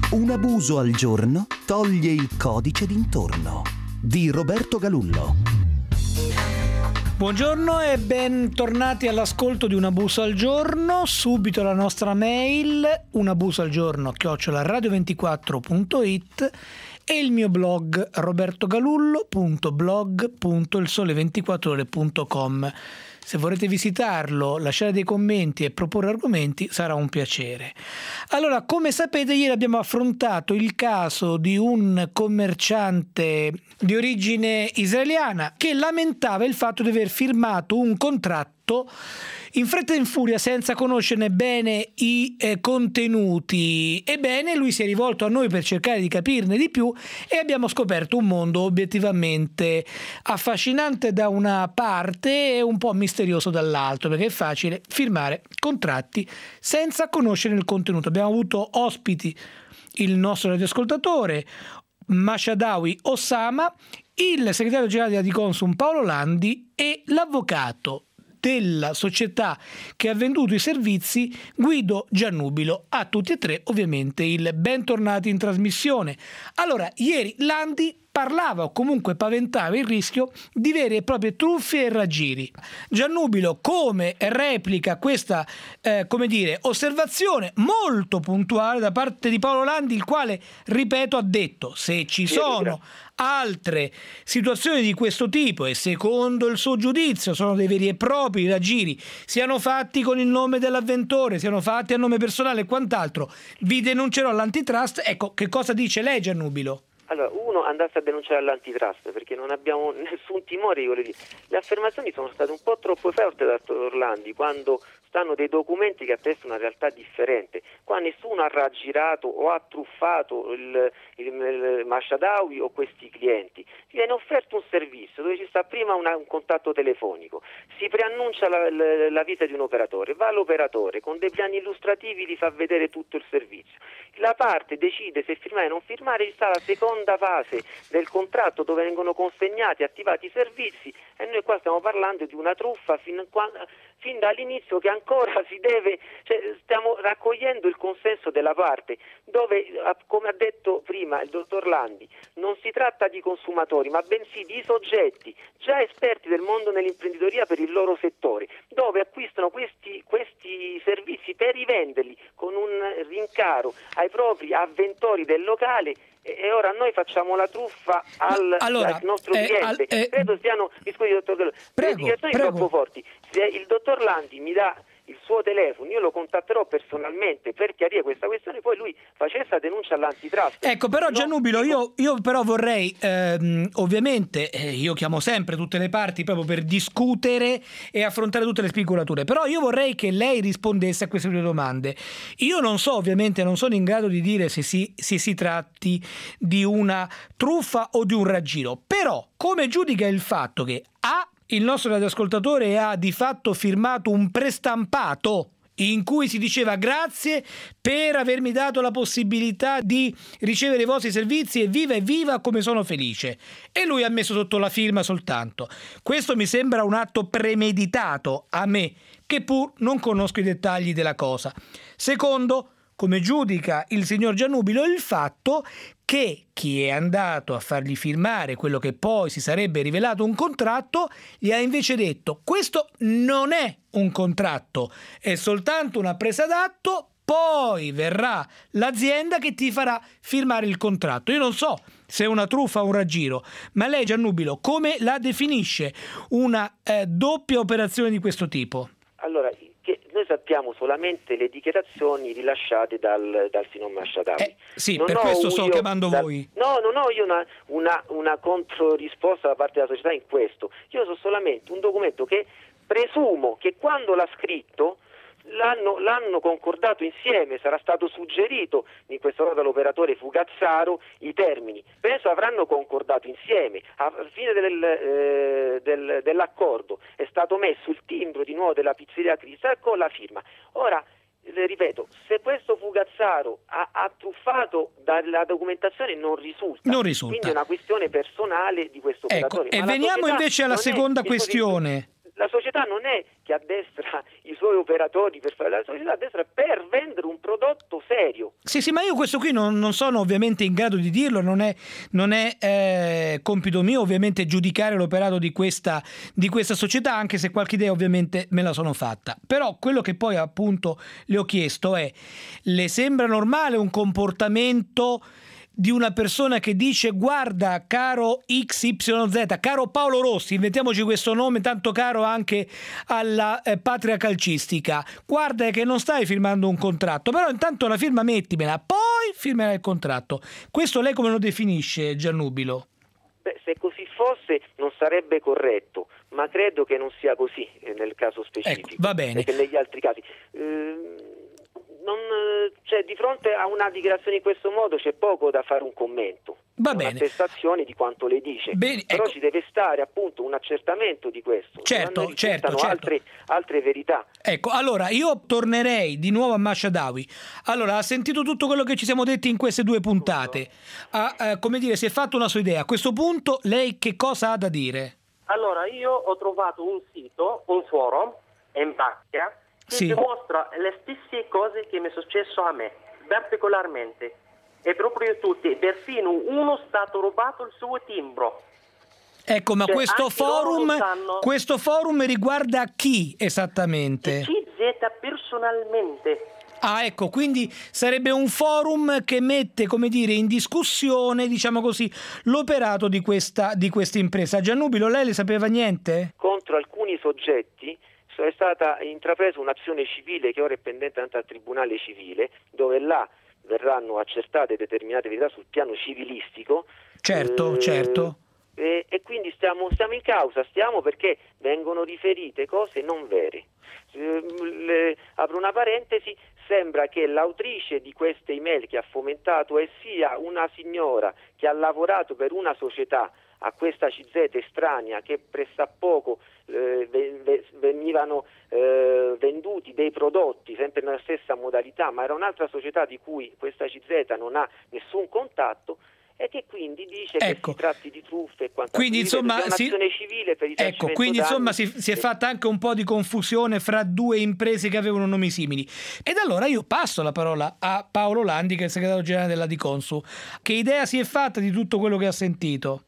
Un abuso al giorno toglie il codice d'intorno di Roberto Galullo. Buongiorno e bentornati all'ascolto di Un abuso al giorno. Subito la nostra mail unabusoalgiorno@radio24.it e il mio blog robertogalullo.blog.ilsole24ore.com. Se vorrete visitarlo, lasciare dei commenti e proporre argomenti, sarà un piacere. Allora, come sapete, ieri abbiamo affrontato il caso di un commerciante di origine israeliana che lamentava il fatto di aver firmato un contratto in fretta e in furia senza conoscerne bene i contenuti. Ebbene, lui si è rivolto a noi per cercare di capirne di più e abbiamo scoperto un mondo obiettivamente affascinante da una parte e un po' misterioso dall'altro, perché è facile firmare contratti senza conoscere il contenuto. Abbiamo avuto ospiti il nostro radioascoltatore Mashadawi Osama, il segretario generale della Diconsum Paolo Landi e l'avvocato della società che ha venduto i servizi Guido Giannubilo. A tutti e tre ovviamente il bentornati in trasmissione. Allora, ieri Landi parlava o comunque paventava il rischio di vere e proprie truffe e raggiri. Giannubilo come replica questa osservazione molto puntuale da parte di Paolo Landi, il quale, ripeto, ha detto: se ci sono altre situazioni di questo tipo e secondo il suo giudizio sono dei veri e propri raggiri, siano fatti con il nome dell'avventore, siano fatti a nome personale e quant'altro, vi denuncerò all'antitrust. Ecco, che cosa dice lei, Giannubilo? Allora, uno, andasse a denunciare all'antitrust, perché non abbiamo nessun timore di quello lì. Le affermazioni sono state un po' troppo forti da Orlandi, quando stanno dei documenti che attestano una realtà differente. Qua nessuno ha raggirato o ha truffato il Mashadawi o questi clienti. Viene offerto un servizio dove ci sta prima un contatto telefonico, si preannuncia la visita di un operatore, va l'operatore con dei piani illustrativi, gli fa vedere tutto il servizio. La parte decide se firmare o non firmare, ci sta la seconda fase del contratto dove vengono consegnati e attivati i servizi, e noi qua stiamo parlando di una truffa fin dall'inizio, che ancora si deve, stiamo raccogliendo il consenso della parte, dove, come ha detto prima il dottor Landi, non si tratta di consumatori ma bensì di soggetti già esperti del mondo dell'imprenditoria per il loro settore, dove acquistano questi servizi per rivenderli con un rincaro ai propri avventori del locale. E ora noi facciamo la truffa al nostro cliente. Credo siano, mi scusi dottor Gallo, le dichiarazioni troppo forti. Se il dottor Landi mi dà il suo telefono, io lo contatterò personalmente per chiarire questa questione, poi lui facesse la denuncia all'antitrust. Ecco, però Giannubilo, io però vorrei, ovviamente, io chiamo sempre tutte le parti proprio per discutere e affrontare tutte le spigolature, però io vorrei che lei rispondesse a queste due domande. Io non so, ovviamente, non sono in grado di dire se si tratti di una truffa o di un raggiro, però come giudica il fatto che il nostro radioascoltatore ha di fatto firmato un prestampato in cui si diceva: grazie per avermi dato la possibilità di ricevere i vostri servizi, evviva come sono felice, e lui ha messo sotto la firma soltanto. Questo mi sembra un atto premeditato a me, che pur non conosco i dettagli della cosa. Secondo, come giudica il signor Giannubilo il fatto che chi è andato a fargli firmare quello che poi si sarebbe rivelato un contratto gli ha invece detto: questo non è un contratto, è soltanto una presa d'atto, poi verrà l'azienda che ti farà firmare il contratto. Io non so se è una truffa o un raggiro, ma lei, Giannubilo, come la definisce una doppia operazione di questo tipo? Allora, noi sappiamo solamente le dichiarazioni rilasciate dal signor Mashadawi. Sì, non per questo sto chiamando voi. No, non ho io una controrisposta da parte della società in questo. Io so solamente un documento che presumo che quando l'ha scritto l'hanno concordato insieme, sarà stato suggerito in questo caso dall'operatore Fugazzaro i termini, penso avranno concordato insieme. Alla fine dell'accordo è stato messo il timbro di nuovo della pizzeria Crystal con la firma. Ora, ripeto, se questo Fugazzaro ha truffato dalla documentazione non risulta. Quindi è una questione personale di questo operatore. Ecco, e veniamo invece alla seconda questione. La società non è che addestra i suoi operatori per fare, la società addestra per vendere un prodotto serio. Sì, ma io questo qui non sono ovviamente in grado di dirlo, non è compito mio ovviamente giudicare l'operato di questa società, anche se qualche idea ovviamente me la sono fatta. Però quello che poi appunto le ho chiesto è: le sembra normale un comportamento di una persona che dice: guarda caro XYZ, caro Paolo Rossi, inventiamoci questo nome tanto caro anche alla patria calcistica, guarda che non stai firmando un contratto, però intanto la firma mettimela, poi firmerai il contratto. Questo lei come lo definisce, Giannubilo? Se così fosse non sarebbe corretto, ma credo che non sia così nel caso specifico. Ecco, va bene. Perché negli altri casi di fronte a una dichiarazione in questo modo c'è poco da fare un commento. Va bene. Un'attestazione di quanto lei dice. Bene, però ecco. ci deve stare appunto un accertamento di questo. Certo. Altre verità. Ecco, allora io tornerei di nuovo a Mashadawi. Allora, ha sentito tutto quello che ci siamo detti in queste 2 puntate. Si è fatto una sua idea. A questo punto lei che cosa ha da dire? Allora, io ho trovato un sito, un forum in Bacchia, che dimostra le stesse cose che mi è successo a me, particolarmente. E proprio tutti, perfino uno è stato rubato il suo timbro. Ecco, ma questo forum riguarda chi esattamente? CZ personalmente. Ah, ecco, quindi sarebbe un forum che mette, in discussione, diciamo così, l'operato di questa impresa. Giannubilo, lei ne sapeva niente? Contro alcuni soggetti è stata intrapresa un'azione civile che ora è pendente al Tribunale Civile, dove là verranno accertate determinate verità sul piano civilistico. Certo. E quindi stiamo in causa, perché vengono riferite cose non vere. Apro una parentesi, sembra che l'autrice di queste email che ha fomentato sia una signora che ha lavorato per una società a questa CZ estranea, che pressappoco venivano venduti dei prodotti sempre nella stessa modalità, ma era un'altra società di cui questa CZ non ha nessun contatto, e che quindi dice che si tratti di truffe e quant'altro. Quindi insomma un'azione civile per si è fatta anche un po' di confusione fra 2 imprese che avevano nomi simili. Ed allora io passo la parola a Paolo Landi, che è il segretario generale della Diconsu. Che idea si è fatta di tutto quello che ha sentito?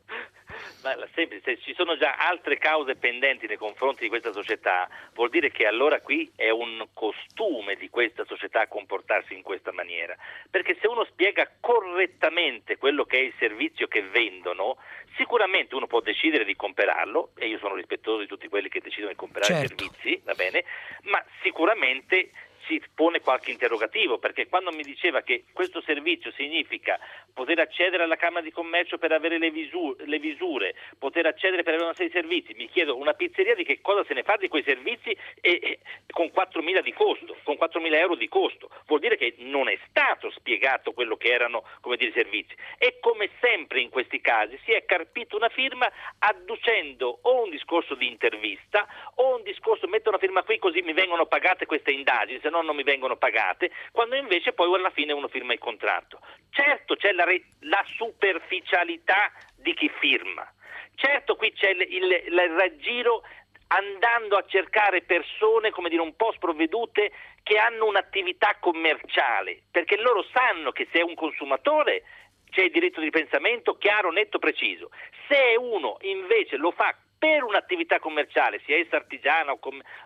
Se ci sono già altre cause pendenti nei confronti di questa società, vuol dire che allora qui è un costume di questa società comportarsi in questa maniera, perché se uno spiega correttamente quello che è il servizio che vendono, sicuramente uno può decidere di comprarlo, e io sono rispettoso di tutti quelli che decidono di comprare servizi, va bene, ma sicuramente si pone qualche interrogativo, perché quando mi diceva che questo servizio significa poter accedere alla Camera di Commercio per avere le visure, poter accedere per avere una serie di servizi, mi chiedo, una pizzeria di che cosa se ne fa di quei servizi e con 4.000 di costo, con 4.000 euro di costo? Vuol dire che non è stato spiegato quello che erano, i servizi. E come sempre in questi casi si è carpito una firma adducendo o un discorso di intervista o un discorso, metto una firma qui così mi vengono pagate queste indagini, se no non mi vengono pagate, quando invece poi alla fine uno firma il contratto. Certo c'è la superficialità di chi firma, certo qui c'è il raggiro andando a cercare persone, un po' sprovvedute, che hanno un'attività commerciale, perché loro sanno che se è un consumatore c'è il diritto di pensamento chiaro, netto, preciso. Se uno invece lo fa per un'attività commerciale, sia essa artigiana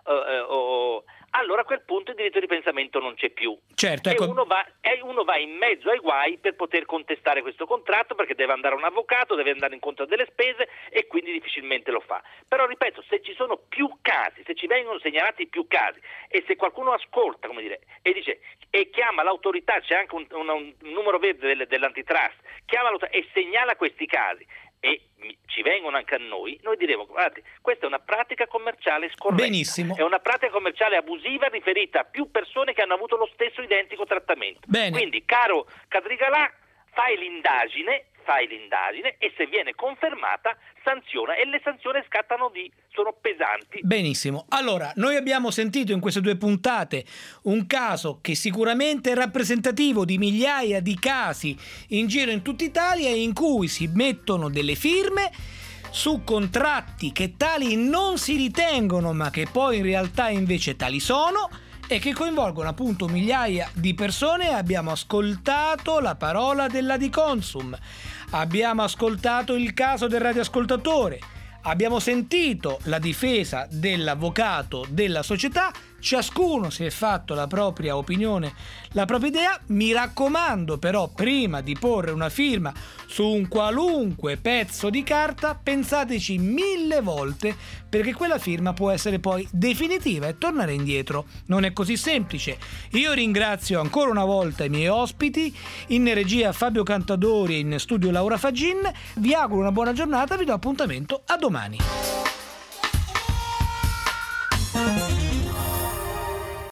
o allora a quel punto il diritto di pensamento non c'è più. Certo, ecco. E uno va in mezzo ai guai per poter contestare questo contratto, perché deve andare a un avvocato, deve andare incontro a delle spese e quindi difficilmente lo fa. Però ripeto, se ci sono più casi, se ci vengono segnalati più casi e se qualcuno ascolta, e dice e chiama l'autorità, c'è anche un numero verde dell'antitrust, chiama l'autorità e segnala questi casi e ci vengono anche a noi diremo: guardate, questa è una pratica commerciale scorretta. Benissimo. È una pratica commerciale abusiva riferita a più persone che hanno avuto lo stesso identico trattamento. Bene. Quindi, caro Cadrigalà, fai l'indagine e se viene confermata sanziona, e le sanzioni sono pesanti. Benissimo. Allora, noi abbiamo sentito in queste 2 puntate un caso che sicuramente è rappresentativo di migliaia di casi in giro in tutta Italia, in cui si mettono delle firme su contratti che tali non si ritengono, ma che poi in realtà invece tali sono, e che coinvolgono appunto migliaia di persone. Abbiamo ascoltato la parola dell'Adiconsum, abbiamo ascoltato il caso del radioascoltatore, abbiamo sentito la difesa dell'avvocato della società, ciascuno si è fatto la propria opinione, la propria idea. Mi raccomando però, prima di porre una firma su un qualunque pezzo di carta, pensateci 1000 volte, perché quella firma può essere poi definitiva e tornare indietro non è così semplice. Io ringrazio ancora una volta i miei ospiti, in regia Fabio Cantadori e in studio Laura Faggin. Vi auguro una buona giornata, vi do appuntamento a domani.